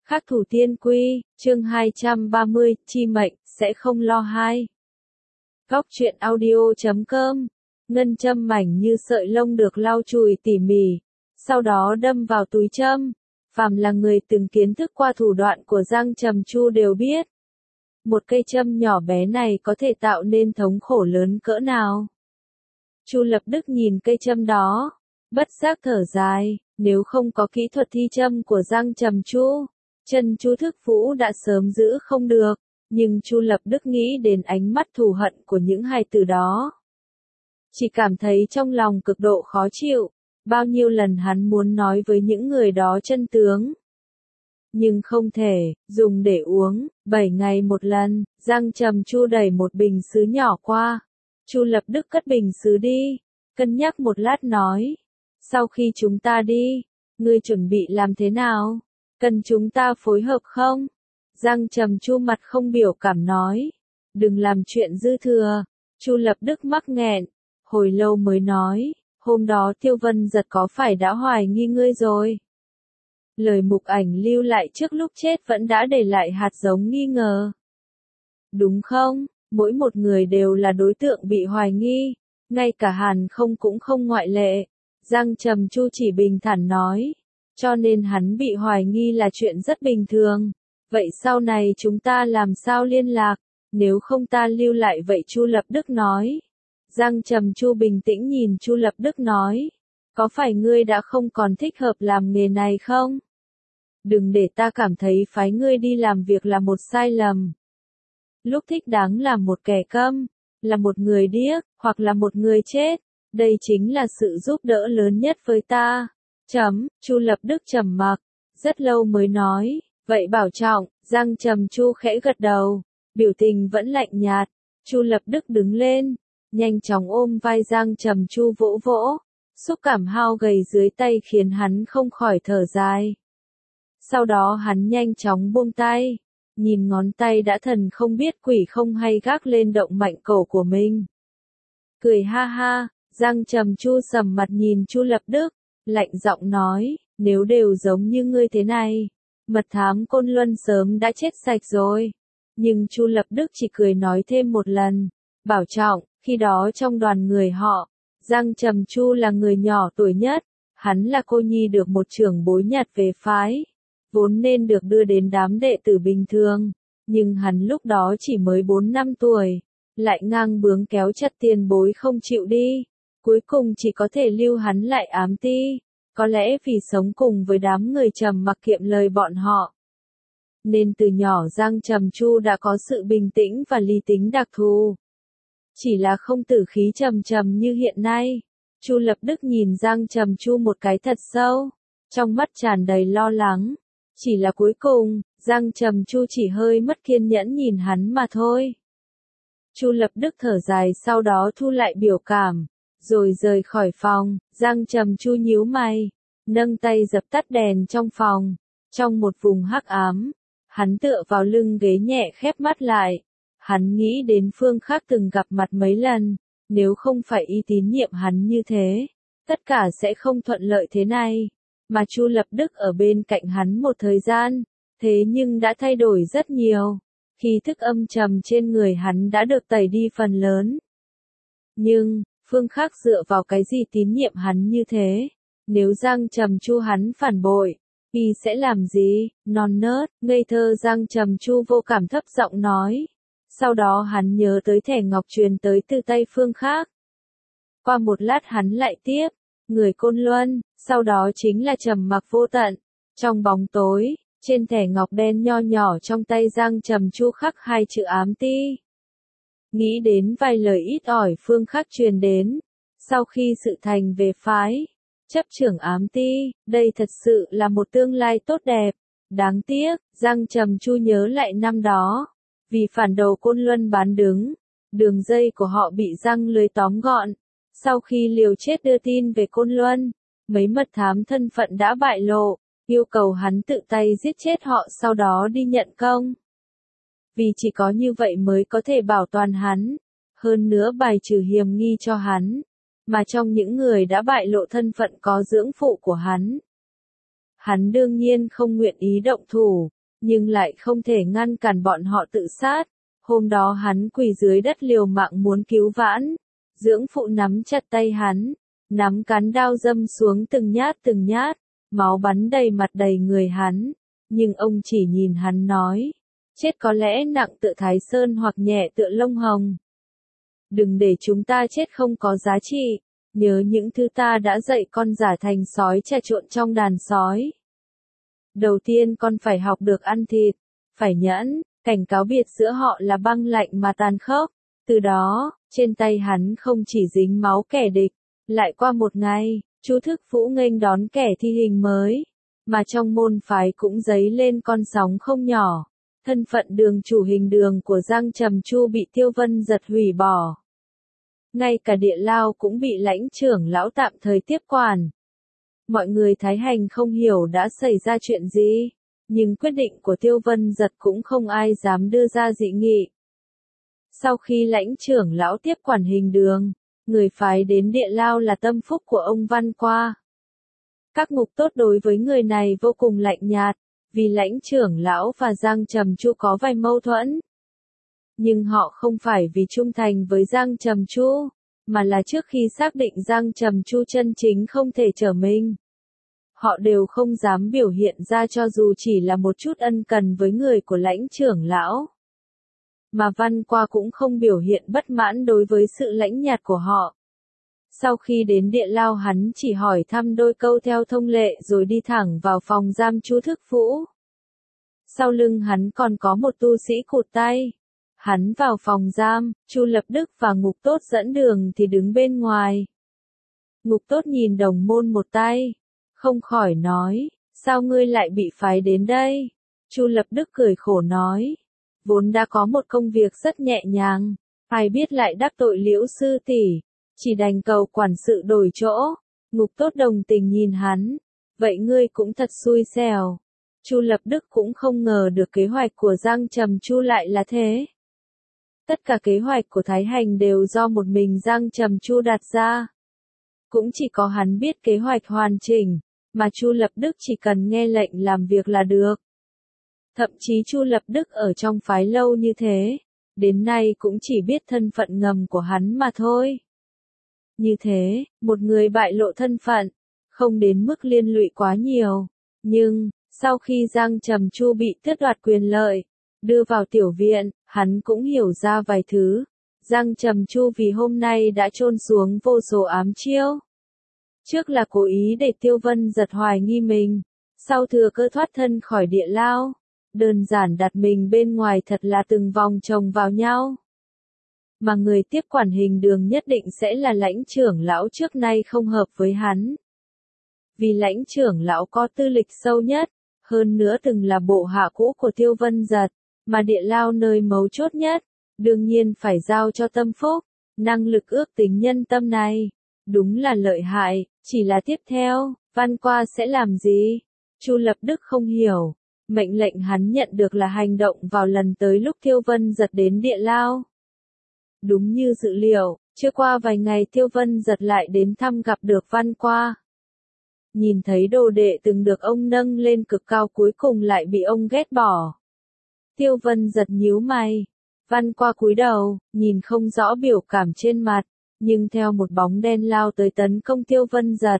Khắc thủ tiên quy, chương 230, chi mệnh, sẽ không lo hai. Góc truyện audio.com. Ngân châm mảnh như sợi lông được lau chùi tỉ mỉ, sau đó đâm vào túi châm. Phàm là người từng kiến thức qua thủ đoạn của Giang Trầm Chu đều biết. Một cây châm nhỏ bé này có thể tạo nên thống khổ lớn cỡ nào. Chu Lập Đức nhìn cây châm đó, bất giác thở dài, nếu không có kỹ thuật thi châm của Giang Trầm Chu, chân Chu Thức Vũ đã sớm giữ không được, nhưng Chu Lập Đức nghĩ đến ánh mắt thù hận của những hài tử đó. Chỉ cảm thấy trong lòng cực độ khó chịu, bao nhiêu lần hắn muốn nói với những người đó chân tướng. Nhưng không thể, dùng để uống, 7 ngày một lần, Giang Trầm Chu đẩy một bình sứ nhỏ qua. Chu Lập Đức cất bình sứ đi, cân nhắc một lát nói. Sau khi chúng ta đi, ngươi chuẩn bị làm thế nào? Cần chúng ta phối hợp không? Giang Trầm Chu mặt không biểu cảm nói. Đừng làm chuyện dư thừa. Chu Lập Đức mắc nghẹn, hồi lâu mới nói. Hôm đó Tiêu Vân Giật có phải đã hoài nghi ngươi rồi? Lời Mục Ảnh lưu lại trước lúc chết vẫn đã để lại hạt giống nghi ngờ. Đúng không? Mỗi một người đều là đối tượng bị hoài nghi. Ngay cả Hàn Không cũng không ngoại lệ. Giang Trầm Chu chỉ bình thản nói. Cho nên hắn bị hoài nghi là chuyện rất bình thường. Vậy sau này chúng ta làm sao liên lạc? Nếu không ta lưu lại vậy, Chu Lập Đức nói. Giang Trầm Chu bình tĩnh nhìn Chu Lập Đức nói. Có phải ngươi đã không còn thích hợp làm nghề này không? Đừng để ta cảm thấy phái ngươi đi làm việc là một sai lầm. Lúc thích đáng là một kẻ câm, là một người điếc, hoặc là một người chết. Đây chính là sự giúp đỡ lớn nhất với ta. Chu Lập Đức trầm mặc, rất lâu mới nói, vậy bảo trọng. Giang Trầm Chu khẽ gật đầu, biểu tình vẫn lạnh nhạt. Chu Lập Đức đứng lên, nhanh chóng ôm vai Giang Trầm Chu vỗ vỗ, xúc cảm hao gầy dưới tay khiến hắn không khỏi thở dài. Sau đó hắn nhanh chóng buông tay, nhìn ngón tay đã thần không biết quỷ không hay gác lên động mạch cổ của mình. Cười ha ha, Giang Trầm Chu sầm mặt nhìn Chu Lập Đức, lạnh giọng nói, nếu đều giống như ngươi thế này, mật thám Côn Luân sớm đã chết sạch rồi. Nhưng Chu Lập Đức chỉ cười nói thêm một lần, bảo trọng. Khi đó trong đoàn người họ, Giang Trầm Chu là người nhỏ tuổi nhất, hắn là cô nhi được một trưởng bối nhặt về phái, vốn nên được đưa đến đám đệ tử bình thường, nhưng hắn lúc đó chỉ mới 4 năm tuổi, lại ngang bướng kéo chặt tiền bối không chịu đi, cuối cùng chỉ có thể lưu hắn lại ám ti, có lẽ vì sống cùng với đám người trầm mặc kiệm lời bọn họ. Nên từ nhỏ Giang Trầm Chu đã có sự bình tĩnh và lý tính đặc thù. Chỉ là không tử khí trầm trầm như hiện nay. Chu Lập Đức nhìn Giang Trầm Chu một cái thật sâu, trong mắt tràn đầy lo lắng. Chỉ là cuối cùng, Giang Trầm Chu chỉ hơi mất kiên nhẫn nhìn hắn mà thôi. Chu Lập Đức thở dài, sau đó thu lại biểu cảm, rồi rời khỏi phòng. Giang Trầm Chu nhíu mày, nâng tay dập tắt đèn trong phòng. Trong một vùng hắc ám, hắn tựa vào lưng ghế nhẹ khép mắt lại. Hắn nghĩ đến Phương Khắc từng gặp mặt mấy lần, nếu không phải y tín nhiệm hắn như thế, tất cả sẽ không thuận lợi thế này. Mà Chu Lập Đức ở bên cạnh hắn một thời gian, thế nhưng đã thay đổi rất nhiều. Khí thức âm trầm trên người hắn đã được tẩy đi phần lớn. Nhưng, Phương Khắc dựa vào cái gì tín nhiệm hắn như thế? Nếu Giang Trầm Chu hắn phản bội, y sẽ làm gì? Non nớt, ngây thơ Giang Trầm Chu vô cảm thấp giọng nói. Sau đó hắn nhớ tới thẻ ngọc truyền tới từ tay Phương Khắc. Qua một lát hắn lại tiếp, người Côn Luân, sau đó chính là trầm mặc vô tận. Trong bóng tối, trên thẻ ngọc đen nho nhỏ trong tay Giang Trầm Chu khắc 2 chữ ám ti. Nghĩ đến vài lời ít ỏi Phương Khắc truyền đến, sau khi sự thành về phái, chấp trưởng ám ti, đây thật sự là một tương lai tốt đẹp. Đáng tiếc, Giang Trầm Chu nhớ lại năm đó. Vì phản đồ Côn Luân bán đứng, đường dây của họ bị răng lưới tóm gọn. Sau khi liều chết đưa tin về Côn Luân, mấy mật thám thân phận đã bại lộ, yêu cầu hắn tự tay giết chết họ sau đó đi nhận công. Vì chỉ có như vậy mới có thể bảo toàn hắn, hơn nữa bài trừ hiểm nghi cho hắn, mà trong những người đã bại lộ thân phận có dưỡng phụ của hắn. Hắn đương nhiên không nguyện ý động thủ, nhưng lại không thể ngăn cản bọn họ tự sát. Hôm đó hắn quỳ dưới đất liều mạng muốn cứu vãn. Dưỡng phụ nắm chặt tay hắn, nắm cán đao đâm xuống từng nhát, máu bắn đầy mặt đầy người hắn. Nhưng ông chỉ nhìn hắn nói, chết có lẽ nặng tựa Thái Sơn hoặc nhẹ tựa Lông Hồng. Đừng để chúng ta chết không có giá trị, nhớ những thứ ta đã dạy con giả thành sói trà trộn trong đàn sói. Đầu tiên con phải học được ăn thịt, phải nhẫn, cảnh cáo biệt giữa họ là băng lạnh mà tàn khốc. Từ đó, trên tay hắn không chỉ dính máu kẻ địch, lại qua một ngày, Chu Thức Vũ nghênh đón kẻ thi hình mới, mà trong môn phái cũng dấy lên con sóng không nhỏ. Thân phận đường chủ hình đường của Giang Trầm Chu bị Tiêu Vân Giật hủy bỏ. Ngay cả địa lao cũng bị lãnh trưởng lão tạm thời tiếp quản. Mọi người Thái Hành không hiểu đã xảy ra chuyện gì, nhưng quyết định của Tiêu Vân Giật cũng không ai dám đưa ra dị nghị. Sau khi lãnh trưởng lão tiếp quản hình đường, người phái đến địa lao là tâm phúc của ông Văn Qua. Các ngục tốt đối với người này vô cùng lạnh nhạt, vì lãnh trưởng lão và Giang Trầm Chu có vài mâu thuẫn. Nhưng họ không phải vì trung thành với Giang Trầm Chu, mà là trước khi xác định Giang Trầm Chu chân chính không thể trở mình. Họ đều không dám biểu hiện ra cho dù chỉ là một chút ân cần với người của lãnh trưởng lão. Mà Văn Qua cũng không biểu hiện bất mãn đối với sự lãnh nhạt của họ. Sau khi đến địa lao hắn chỉ hỏi thăm đôi câu theo thông lệ rồi đi thẳng vào phòng giam Chu Thức Vũ. Sau lưng hắn còn có một tu sĩ cụt tay. Hắn vào phòng giam, Chu Lập Đức và Ngục Tốt dẫn đường thì đứng bên ngoài. Ngục Tốt nhìn đồng môn một tay, không khỏi nói, sao ngươi lại bị phái đến đây? Chu Lập Đức cười khổ nói, vốn đã có một công việc rất nhẹ nhàng, ai biết lại đắc tội Liễu sư tỷ, chỉ đành cầu quản sự đổi chỗ. Ngục Tốt đồng tình nhìn hắn, vậy ngươi cũng thật xui xẻo. Chu Lập Đức cũng không ngờ được kế hoạch của Giang Trầm Chu lại là thế. Tất cả kế hoạch của Thái Hành đều do một mình Giang Trầm Chu đặt ra. Cũng chỉ có hắn biết kế hoạch hoàn chỉnh, mà Chu Lập Đức chỉ cần nghe lệnh làm việc là được. Thậm chí Chu Lập Đức ở trong phái lâu như thế, đến nay cũng chỉ biết thân phận ngầm của hắn mà thôi. Như thế, một người bại lộ thân phận, không đến mức liên lụy quá nhiều. Nhưng, sau khi Giang Trầm Chu bị tước đoạt quyền lợi, đưa vào tiểu viện, hắn cũng hiểu ra vài thứ. Giang Trầm Chu vì hôm nay đã chôn xuống vô số ám chiêu. Trước là cố ý để Tiêu Vân Giật hoài nghi mình, sau thừa cơ thoát thân khỏi địa lao, đơn giản đặt mình bên ngoài thật là từng vòng chồng vào nhau. Mà người tiếp quản hình đường nhất định sẽ là lãnh trưởng lão trước nay không hợp với hắn. Vì lãnh trưởng lão có tư lịch sâu nhất, hơn nữa từng là bộ hạ cũ của Tiêu Vân Giật, mà địa lao nơi mấu chốt nhất, đương nhiên phải giao cho Tâm Phúc. Năng lực ước tính nhân tâm này, đúng là lợi hại, chỉ là tiếp theo, Văn Qua sẽ làm gì? Chu Lập Đức không hiểu, mệnh lệnh hắn nhận được là hành động vào lần tới lúc Tiêu Vân Giật đến địa lao. Đúng như dự liệu, chưa qua vài ngày Tiêu Vân Giật lại đến thăm gặp được Văn Qua. Nhìn thấy đồ đệ từng được ông nâng lên cực cao cuối cùng lại bị ông ghét bỏ. Tiêu Vân Giật nhíu mày. Văn Qua cúi đầu, nhìn không rõ biểu cảm trên mặt, nhưng theo một bóng đen lao tới tấn công Tiêu Vân Giật.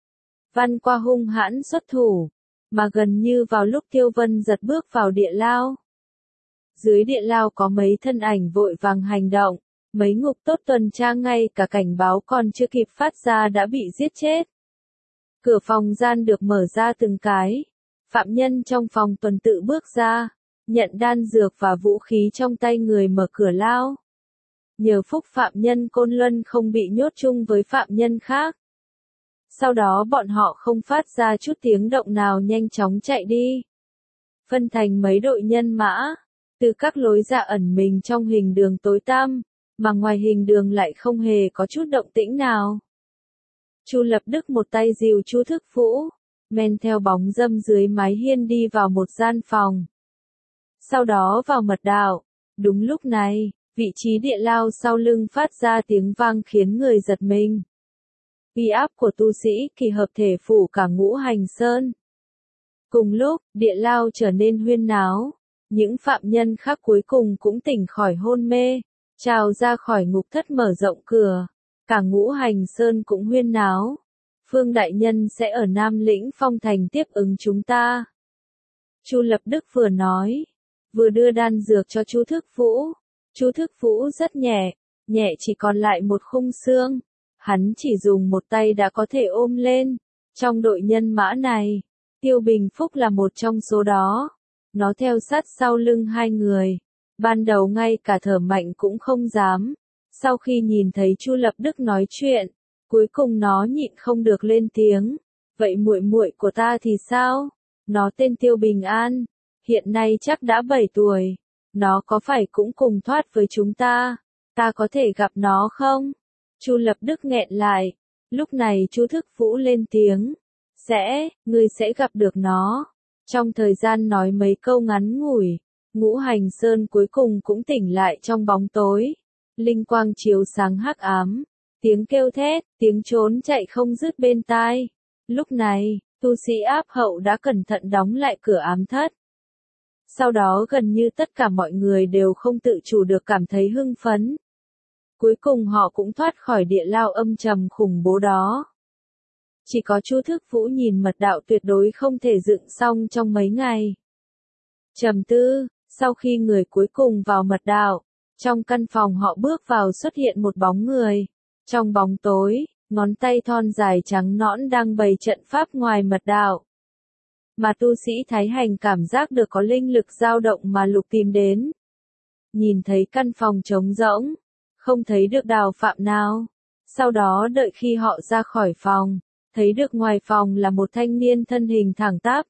Văn Qua hung hãn xuất thủ, mà gần như vào lúc Tiêu Vân Giật bước vào địa lao. Dưới địa lao có mấy thân ảnh vội vàng hành động, mấy ngục tốt tuần tra ngay cả cảnh báo còn chưa kịp phát ra đã bị giết chết. Cửa phòng gian được mở ra từng cái. Phạm nhân trong phòng tuần tự bước ra, nhận đan dược và vũ khí trong tay người mở cửa lao. Nhờ phúc phạm nhân Côn Luân không bị nhốt chung với phạm nhân khác. Sau đó bọn họ không phát ra chút tiếng động nào nhanh chóng chạy đi. Phân thành mấy đội nhân mã, từ các lối ra ẩn mình trong hình đường tối tăm, mà ngoài hình đường lại không hề có chút động tĩnh nào. Chu Lập Đức một tay dìu Chu Thức Vũ, men theo bóng râm dưới mái hiên đi vào một gian phòng. Sau đó vào mật đạo. Đúng lúc này, vị trí địa lao sau lưng phát ra tiếng vang khiến người giật mình. Uy áp của tu sĩ kỳ hợp thể phủ cả Ngũ Hành Sơn. Cùng lúc, địa lao trở nên huyên náo. Những phạm nhân khác cuối cùng cũng tỉnh khỏi hôn mê, trào ra khỏi ngục thất mở rộng cửa. Cả Ngũ Hành Sơn cũng huyên náo. Phương đại nhân sẽ ở Nam Lĩnh Phong Thành tiếp ứng chúng ta. Chu Lập Đức vừa nói, vừa đưa đan dược cho Chu Thức Vũ. Chu Thức Vũ rất nhẹ, nhẹ chỉ còn lại một khung xương. Hắn chỉ dùng một tay đã có thể ôm lên. Trong đội nhân mã này, Tiêu Bình Phúc là một trong số đó. Nó theo sát sau lưng hai người. Ban đầu ngay cả thở mạnh cũng không dám. Sau khi nhìn thấy Chu Lập Đức nói chuyện, cuối cùng nó nhịn không được lên tiếng. Vậy muội muội của ta thì sao? Nó tên Tiêu Bình An, hiện nay chắc đã 7 tuổi. Nó có phải cũng cùng thoát với chúng ta? Ta có thể gặp nó không? Chu Lập Đức nghẹn lại. Lúc này Chu Thức Vũ lên tiếng. Ngươi sẽ gặp được nó. Trong thời gian nói mấy câu ngắn ngủi, Ngũ Hành Sơn cuối cùng cũng tỉnh lại trong bóng tối. Linh quang chiếu sáng hắc ám. Tiếng kêu thét, tiếng trốn chạy không dứt bên tai. Lúc này, tu sĩ áp hậu đã cẩn thận đóng lại cửa ám thất. Sau đó gần như tất cả mọi người đều không tự chủ được cảm thấy hưng phấn. Cuối cùng họ cũng thoát khỏi địa lao âm trầm khủng bố đó. Chỉ có Chu Thức Vũ nhìn mật đạo tuyệt đối không thể dựng xong trong mấy ngày. Trầm tư, sau khi người cuối cùng vào mật đạo, trong căn phòng họ bước vào xuất hiện một bóng người. Trong bóng tối, ngón tay thon dài trắng nõn đang bày trận pháp ngoài mật đạo. Mà tu sĩ Thái Hành cảm giác được có linh lực dao động mà lục tìm đến. Nhìn thấy căn phòng trống rỗng, không thấy được Đào Phạm nào. Sau đó đợi khi họ ra khỏi phòng, thấy được ngoài phòng là một thanh niên thân hình thẳng tắp.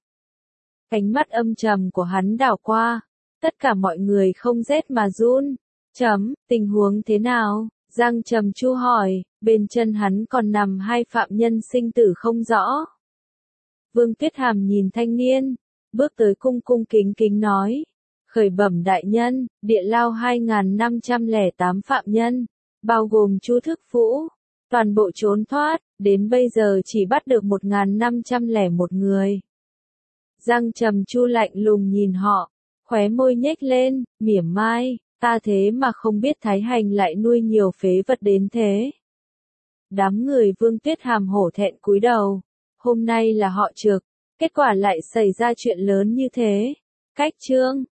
Ánh mắt âm trầm của hắn đảo qua, tất cả mọi người không rét mà run. Tình huống thế nào? Giang Trầm Chu hỏi, bên chân hắn còn nằm hai phạm nhân sinh tử không rõ. Vương Tuyết Hàm nhìn thanh niên, bước tới cung cung kính kính nói. Khởi bẩm đại nhân, địa lao 2508 phạm nhân, bao gồm Chu Thức Vũ, toàn bộ trốn thoát, đến bây giờ chỉ bắt được 1501 người. Giang Trầm Chu lạnh lùng nhìn họ, khóe môi nhếch lên, mỉa mai, ta thế mà không biết Thái Hành lại nuôi nhiều phế vật đến thế. Đám người Vương Tuyết Hàm hổ thẹn cúi đầu, hôm nay là họ trực, kết quả lại xảy ra chuyện lớn như thế. Cách chương